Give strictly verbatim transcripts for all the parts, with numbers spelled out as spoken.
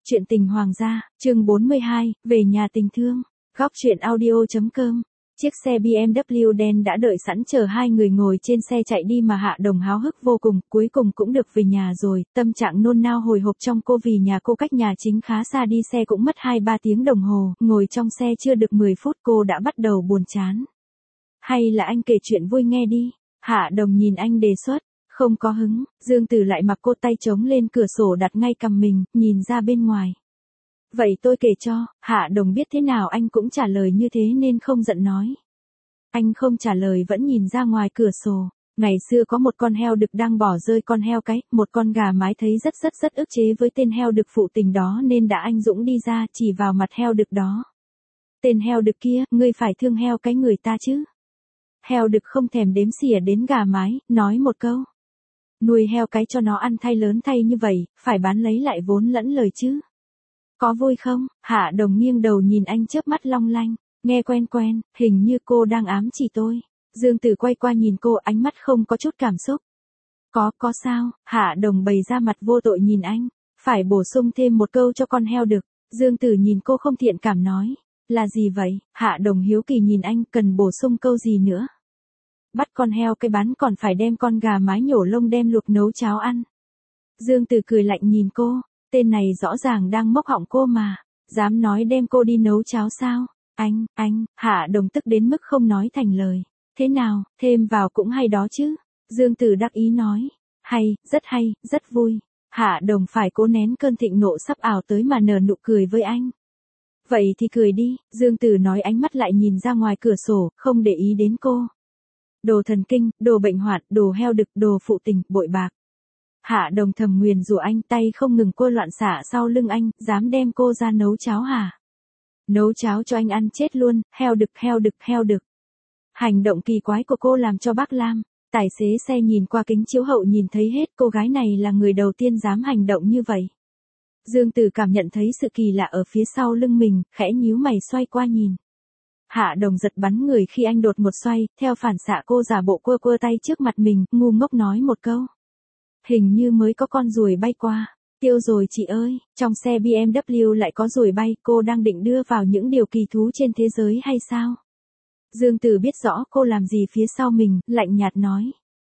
Chuyện tình hoàng gia, chương bốn mươi hai, về nhà tình thương. Góc truyện audio.com. Chiếc xe bê em vê đen đã đợi sẵn chờ hai người ngồi trên xe chạy đi mà Hạ Đồng háo hức vô cùng, cuối cùng cũng được về nhà rồi, tâm trạng nôn nao hồi hộp trong cô vì nhà cô cách nhà chính khá xa, đi xe cũng mất hai ba tiếng đồng hồ, ngồi trong xe chưa được mười phút cô đã bắt đầu buồn chán. Hay là anh kể chuyện vui nghe đi, Hạ Đồng nhìn anh đề xuất. Không có hứng, Dương Tử lại mặc cô tay chống lên cửa sổ đặt ngay cằm mình, nhìn ra bên ngoài. Vậy tôi kể cho, Hạ Đồng biết thế nào anh cũng trả lời như thế nên không giận nói. Anh không trả lời vẫn nhìn ra ngoài cửa sổ. Ngày xưa có một con heo đực đang bỏ rơi con heo cái, một con gà mái thấy rất rất rất ức chế với tên heo đực phụ tình đó nên đã anh dũng đi ra chỉ vào mặt heo đực đó. Tên heo đực kia, ngươi phải thương heo cái người ta chứ. Heo đực không thèm đếm xỉa đến gà mái, nói một câu. Nuôi heo cái cho nó ăn thay lớn thay như vậy, phải bán lấy lại vốn lẫn lời chứ. Có vui không? Hạ Đồng nghiêng đầu nhìn anh chớp mắt long lanh, nghe quen quen, hình như cô đang ám chỉ tôi. Dương Tử quay qua nhìn cô, ánh mắt không có chút cảm xúc. Có, có sao? Hạ Đồng bày ra mặt vô tội nhìn anh, phải bổ sung thêm một câu cho con heo đực. Dương Tử nhìn cô không thiện cảm nói, là gì vậy? Hạ Đồng hiếu kỳ nhìn anh, cần bổ sung câu gì nữa? Bắt con heo cái bán còn phải đem con gà mái nhổ lông đem luộc nấu cháo ăn. Dương Tử cười lạnh nhìn cô, tên này rõ ràng đang móc họng cô mà, dám nói đem cô đi nấu cháo sao? Anh, anh, Hạ Đồng tức đến mức không nói thành lời. Thế nào, thêm vào cũng hay đó chứ. Dương Tử đắc ý nói, hay, rất hay, rất vui. Hạ Đồng phải cố nén cơn thịnh nộ sắp ảo tới mà nở nụ cười với anh. Vậy thì cười đi, Dương Tử nói, ánh mắt lại nhìn ra ngoài cửa sổ, không để ý đến cô. Đồ thần kinh, đồ bệnh hoạn, đồ heo đực, đồ phụ tình, bội bạc. Hạ Đồng thầm nguyền rủa anh, tay không ngừng cô loạn xả sau lưng anh, dám đem cô ra nấu cháo hả? Nấu cháo cho anh ăn chết luôn, heo đực, heo đực, heo đực. Hành động kỳ quái của cô làm cho bác Lam, tài xế xe nhìn qua kính chiếu hậu nhìn thấy hết, cô gái này là người đầu tiên dám hành động như vậy. Dương Tử cảm nhận thấy sự kỳ lạ ở phía sau lưng mình, khẽ nhíu mày xoay qua nhìn. Hạ Đồng giật bắn người khi anh đột một xoay, theo phản xạ cô giả bộ quơ quơ tay trước mặt mình, ngu ngốc nói một câu. Hình như mới có con ruồi bay qua. Tiêu rồi chị ơi, trong xe bê em vê lại có ruồi bay, cô đang định đưa vào những điều kỳ thú trên thế giới hay sao? Dương Tử biết rõ cô làm gì phía sau mình, lạnh nhạt nói.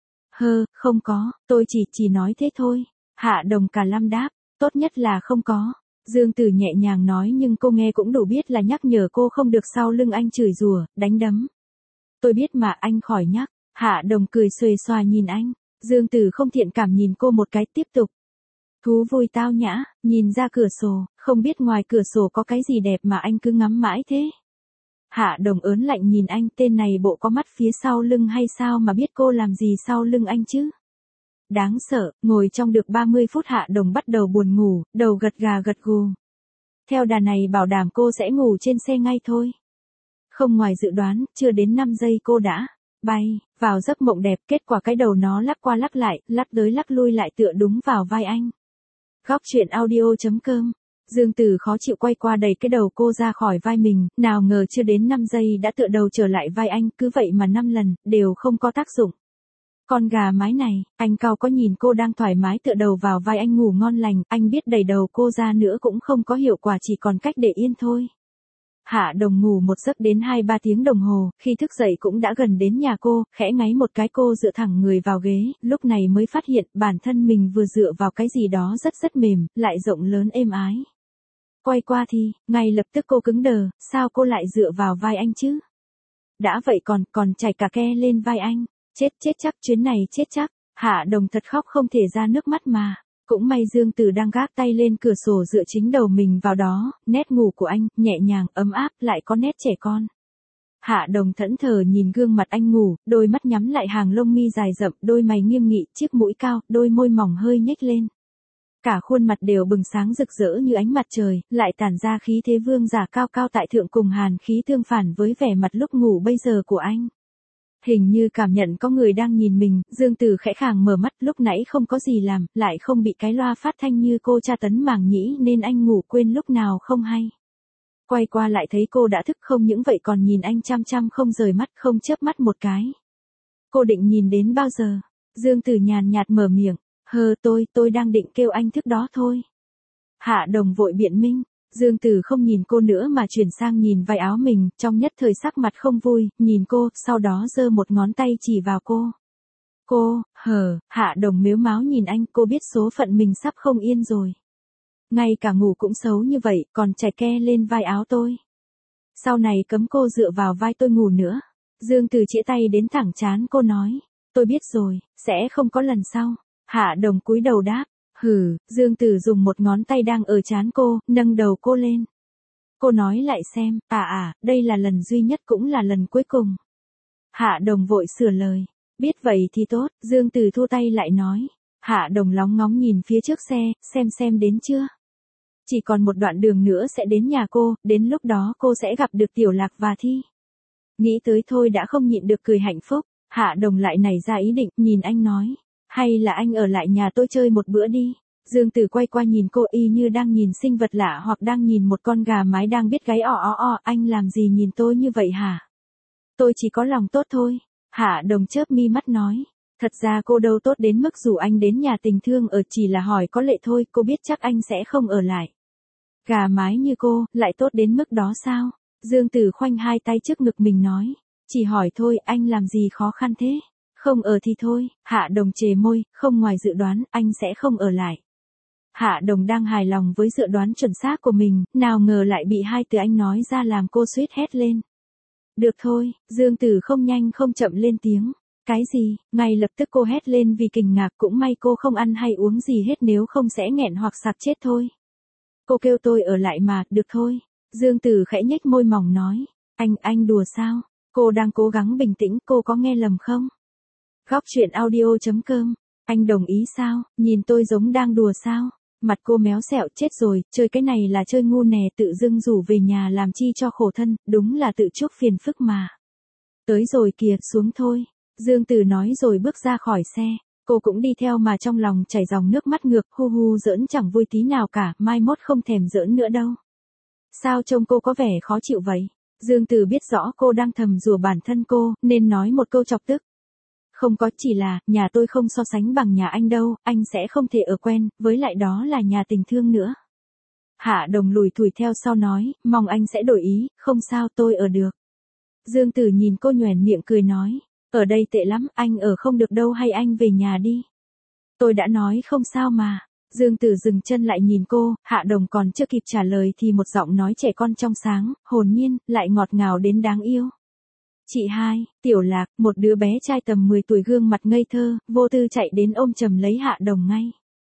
Hơ, không có, tôi chỉ, chỉ nói thế thôi. Hạ Đồng cả lâm đáp, tốt nhất là không có. Dương Tử nhẹ nhàng nói nhưng cô nghe cũng đủ biết là nhắc nhở cô không được sau lưng anh chửi rủa, đánh đấm. Tôi biết mà, anh khỏi nhắc. Hạ Đồng cười xuề xòa nhìn anh. Dương Tử không thiện cảm nhìn cô một cái, tiếp tục. Thú vui tao nhã, nhìn ra cửa sổ, không biết ngoài cửa sổ có cái gì đẹp mà anh cứ ngắm mãi thế. Hạ Đồng ớn lạnh nhìn anh, tên này bộ có mắt phía sau lưng hay sao mà biết cô làm gì sau lưng anh chứ? Đáng sợ, ngồi trong được ba mươi phút Hạ Đồng bắt đầu buồn ngủ, đầu gật gà gật gù. Theo đà này bảo đảm cô sẽ ngủ trên xe ngay thôi. Không ngoài dự đoán, chưa đến năm giây cô đã bay vào giấc mộng đẹp, kết quả cái đầu nó lắc qua lắc lại, lắc tới lắc lui lại tựa đúng vào vai anh. Góc truyện audio.com. Dương Tử khó chịu quay qua đẩy cái đầu cô ra khỏi vai mình, nào ngờ chưa đến năm giây đã tựa đầu trở lại vai anh, cứ vậy mà năm lần, đều không có tác dụng. Con gà mái này, anh cau có nhìn cô đang thoải mái tựa đầu vào vai anh ngủ ngon lành, anh biết đẩy đầu cô ra nữa cũng không có hiệu quả, chỉ còn cách để yên thôi. Hạ Đồng ngủ một giấc đến hai ba tiếng đồng hồ, khi thức dậy cũng đã gần đến nhà cô, khẽ ngáy một cái cô dựa thẳng người vào ghế, lúc này mới phát hiện bản thân mình vừa dựa vào cái gì đó rất rất mềm, lại rộng lớn êm ái. Quay qua thì, ngay lập tức cô cứng đờ, sao cô lại dựa vào vai anh chứ? Đã vậy còn, còn chảy cả ke lên vai anh, chết chết chắc, chuyến này chết chắc. Hạ Đồng thật khóc không thể ra nước mắt mà. Cũng may Dương Tử đang gác tay lên cửa sổ dựa chính đầu mình vào đó, nét ngủ của anh, nhẹ nhàng, ấm áp, lại có nét trẻ con. Hạ Đồng thẫn thờ nhìn gương mặt anh ngủ, đôi mắt nhắm lại, hàng lông mi dài rậm, đôi mày nghiêm nghị, chiếc mũi cao, đôi môi mỏng hơi nhếch lên. Cả khuôn mặt đều bừng sáng rực rỡ như ánh mặt trời, lại tản ra khí thế vương giả cao cao tại thượng cùng hàn khí tương phản với vẻ mặt lúc ngủ bây giờ của anh. Hình như cảm nhận có người đang nhìn mình, Dương Tử khẽ khàng mở mắt, lúc nãy không có gì làm, lại không bị cái loa phát thanh như cô tra tấn màng nhĩ nên anh ngủ quên lúc nào không hay. Quay qua lại thấy cô đã thức, không những vậy còn nhìn anh chăm chăm không rời mắt, không chớp mắt một cái. Cô định nhìn đến bao giờ? Dương Tử nhàn nhạt mở miệng, hờ tôi, tôi đang định kêu anh thức đó thôi. Hạ Đồng vội biện minh. Dương Tử không nhìn cô nữa mà chuyển sang nhìn vai áo mình, trong nhất thời sắc mặt không vui, nhìn cô, sau đó giơ một ngón tay chỉ vào cô. Cô, hờ, Hạ Đồng mếu máo nhìn anh, cô biết số phận mình sắp không yên rồi. Ngay cả ngủ cũng xấu như vậy, còn chảy ke lên vai áo tôi. Sau này cấm cô dựa vào vai tôi ngủ nữa. Dương Tử chĩa tay đến thẳng trán cô nói. Tôi biết rồi, sẽ không có lần sau. Hạ Đồng cúi đầu đáp. Hừ, Dương Tử dùng một ngón tay đang ở trán cô, nâng đầu cô lên. Cô nói lại xem, à à, đây là lần duy nhất cũng là lần cuối cùng. Hạ Đồng vội sửa lời. Biết vậy thì tốt, Dương Tử thu tay lại nói. Hạ Đồng lóng ngóng nhìn phía trước xe, xem xem đến chưa. Chỉ còn một đoạn đường nữa sẽ đến nhà cô, đến lúc đó cô sẽ gặp được Tiểu Lạc và Thi. Nghĩ tới thôi đã không nhịn được cười hạnh phúc, Hạ Đồng lại nảy ra ý định, nhìn anh nói. Hay là anh ở lại nhà tôi chơi một bữa đi. Dương Tử quay qua nhìn cô y như đang nhìn sinh vật lạ hoặc đang nhìn một con gà mái đang biết gáy o o o, anh làm gì nhìn tôi như vậy hả? Tôi chỉ có lòng tốt thôi. Hạ Đồng chớp mi mắt nói. Thật ra cô đâu tốt đến mức rủ anh đến nhà tình thương ở, chỉ là hỏi có lệ thôi, cô biết chắc anh sẽ không ở lại. Gà mái như cô, lại tốt đến mức đó sao? Dương Tử khoanh hai tay trước ngực mình nói. Chỉ hỏi thôi, anh làm gì khó khăn thế? Không ở thì thôi. Hạ Đồng chề môi, không ngoài dự đoán, anh sẽ không ở lại. Hạ Đồng đang hài lòng với dự đoán chuẩn xác của mình, nào ngờ lại bị hai từ anh nói ra làm cô suýt hét lên. Được thôi, Dương Tử không nhanh không chậm lên tiếng. Cái gì? Ngay lập tức cô hét lên vì kinh ngạc, cũng may cô không ăn hay uống gì hết, nếu không sẽ nghẹn hoặc sặc chết thôi. Cô kêu tôi ở lại mà, được thôi. Dương Tử khẽ nhếch môi mỏng nói. Anh, anh đùa sao? Cô đang cố gắng bình tĩnh, cô có nghe lầm không? Góc truyện audio chấm com. Anh đồng ý sao? Nhìn tôi giống đang đùa sao? Mặt cô méo xẹo, chết rồi, chơi cái này là chơi ngu nè, tự dưng rủ về nhà làm chi cho khổ thân, đúng là tự chuốc phiền phức mà. Tới rồi kìa, xuống thôi. Dương Tử nói rồi bước ra khỏi xe. Cô cũng đi theo mà trong lòng chảy dòng nước mắt ngược, hu hu giỡn chẳng vui tí nào cả, mai mốt không thèm giỡn nữa đâu. Sao trông cô có vẻ khó chịu vậy? Dương Tử biết rõ cô đang thầm rủa bản thân cô, nên nói một câu chọc tức. Không có, chỉ là, nhà tôi không so sánh bằng nhà anh đâu, anh sẽ không thể ở quen, với lại đó là nhà tình thương nữa. Hạ Đồng lùi thủi theo sau nói, mong anh sẽ đổi ý, không sao, tôi ở được. Dương Tử nhìn cô nhoẻn miệng cười nói, ở đây tệ lắm, anh ở không được đâu, hay anh về nhà đi. Tôi đã nói không sao mà. Dương Tử dừng chân lại nhìn cô, Hạ Đồng còn chưa kịp trả lời thì một giọng nói trẻ con trong sáng, hồn nhiên, lại ngọt ngào đến đáng yêu. Chị hai, Tiểu Lạc, một đứa bé trai tầm mười tuổi gương mặt ngây thơ, vô tư chạy đến ôm chầm lấy Hạ Đồng ngay.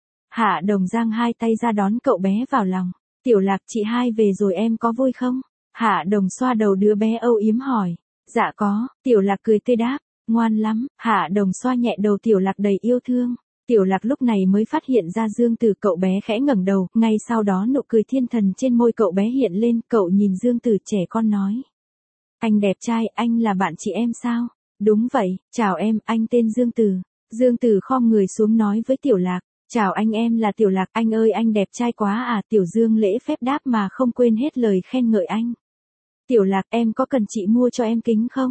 Hạ Đồng giang hai tay ra đón cậu bé vào lòng. Tiểu Lạc, chị hai về rồi em có vui không? Hạ Đồng xoa đầu đứa bé âu yếm hỏi. Dạ có, Tiểu Lạc cười tươi đáp, ngoan lắm. Hạ Đồng xoa nhẹ đầu Tiểu Lạc đầy yêu thương. Tiểu Lạc lúc này mới phát hiện ra Dương Tử, cậu bé khẽ ngẩng đầu, ngay sau đó nụ cười thiên thần trên môi cậu bé hiện lên, cậu nhìn Dương Tử trẻ con nói. Anh đẹp trai, anh là bạn chị em sao? Đúng vậy, chào em, anh tên Dương Tử. Dương Tử khom người xuống nói với Tiểu Lạc, chào anh, em là Tiểu Lạc, anh ơi anh đẹp trai quá à. Tiểu Dương lễ phép đáp mà không quên hết lời khen ngợi anh. Tiểu Lạc, em có cần chị mua cho em kính không?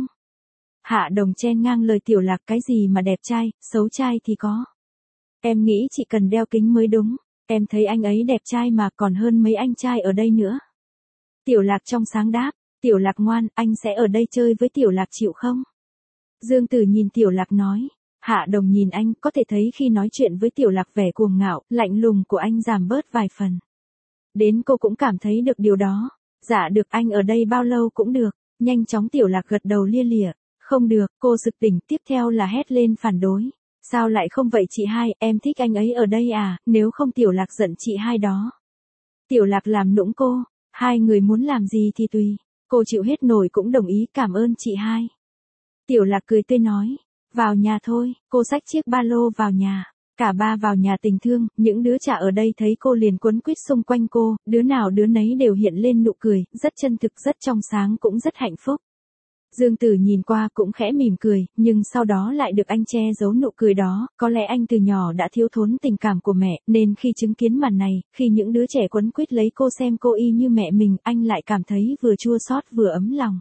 Hạ Đồng chen ngang lời Tiểu Lạc, cái gì mà đẹp trai, xấu trai thì có. Em nghĩ chị cần đeo kính mới đúng, em thấy anh ấy đẹp trai mà, còn hơn mấy anh trai ở đây nữa. Tiểu Lạc trong sáng đáp, Tiểu Lạc ngoan, anh sẽ ở đây chơi với Tiểu Lạc chịu không? Dương Tử nhìn Tiểu Lạc nói. Hạ Đồng nhìn anh, có thể thấy khi nói chuyện với Tiểu Lạc vẻ cuồng ngạo, lạnh lùng của anh giảm bớt vài phần. Đến cô cũng cảm thấy được điều đó. Dạ được, anh ở đây bao lâu cũng được. Nhanh chóng Tiểu Lạc gật đầu lia lịa. Không được, cô sực tỉnh, tiếp theo là hét lên phản đối. Sao lại không vậy chị hai, em thích anh ấy ở đây à, nếu không Tiểu Lạc giận chị hai đó. Tiểu Lạc làm nũng cô, hai người muốn làm gì thì tùy. Cô chịu hết nổi cũng đồng ý, cảm ơn chị hai. Tiểu Lạc cười tươi nói, vào nhà thôi. Cô xách chiếc ba lô vào nhà. Cả ba vào nhà tình thương, những đứa trẻ ở đây thấy cô liền quấn quýt xung quanh cô, đứa nào đứa nấy đều hiện lên nụ cười, rất chân thực, rất trong sáng, cũng rất hạnh phúc. Dương Tử nhìn qua cũng khẽ mỉm cười, nhưng sau đó lại được anh che giấu nụ cười đó, có lẽ anh từ nhỏ đã thiếu thốn tình cảm của mẹ, nên khi chứng kiến màn này, khi những đứa trẻ quấn quýt lấy cô xem cô y như mẹ mình, anh lại cảm thấy vừa chua xót vừa ấm lòng.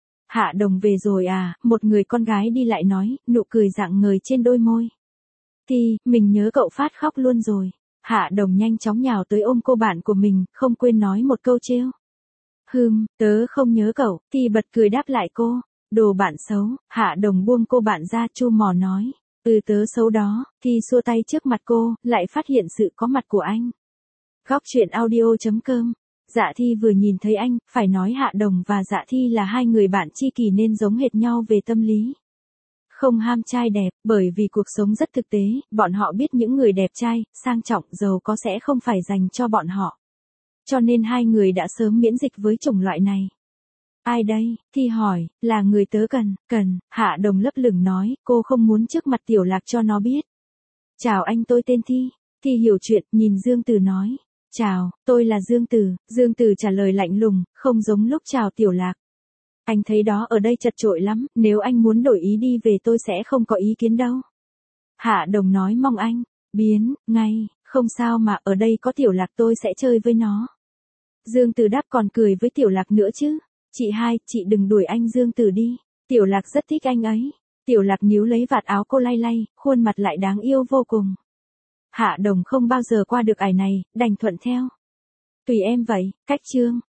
Hạ Đồng về rồi à, một người con gái đi lại nói, nụ cười rạng ngời trên đôi môi. Thì, mình nhớ cậu phát khóc luôn rồi. Hạ Đồng nhanh chóng nhào tới ôm cô bạn của mình, không quên nói một câu trêu. Hừm, tớ không nhớ cậu, Thi bật cười đáp lại cô. Đồ bạn xấu, Hạ Đồng buông cô bạn ra chu mỏ nói. Ừ tớ xấu đó, Thi xua tay trước mặt cô, lại phát hiện sự có mặt của anh. Góc truyện audio.com. Dạ Thi vừa nhìn thấy anh, phải nói Hạ Đồng và Dạ Thi là hai người bạn tri kỷ nên giống hệt nhau về tâm lý. Không ham trai đẹp, bởi vì cuộc sống rất thực tế, bọn họ biết những người đẹp trai, sang trọng, giàu có sẽ không phải dành cho bọn họ. Cho nên hai người đã sớm miễn dịch với chủng loại này. Ai đây? Thi hỏi, là người tớ cần, cần, Hạ Đồng lấp lửng nói, cô không muốn trước mặt Tiểu Lạc cho nó biết. Chào anh, tôi tên Thi. Thi hiểu chuyện, nhìn Dương Từ nói. Chào, tôi là Dương Từ. Dương Từ trả lời lạnh lùng, không giống lúc chào Tiểu Lạc. Anh thấy đó ở đây chật chội lắm, nếu anh muốn đổi ý đi về tôi sẽ không có ý kiến đâu. Hạ Đồng nói mong anh, biến, ngay, không sao mà ở đây có Tiểu Lạc tôi sẽ chơi với nó. Dương Từ đáp còn cười với Tiểu Lạc nữa chứ. Chị hai, chị đừng đuổi anh Dương Từ đi. Tiểu Lạc rất thích anh ấy. Tiểu Lạc níu lấy vạt áo cô lay lay, khuôn mặt lại đáng yêu vô cùng. Hạ Đồng không bao giờ qua được ải này, đành thuận theo. Tùy em vậy, cách chương.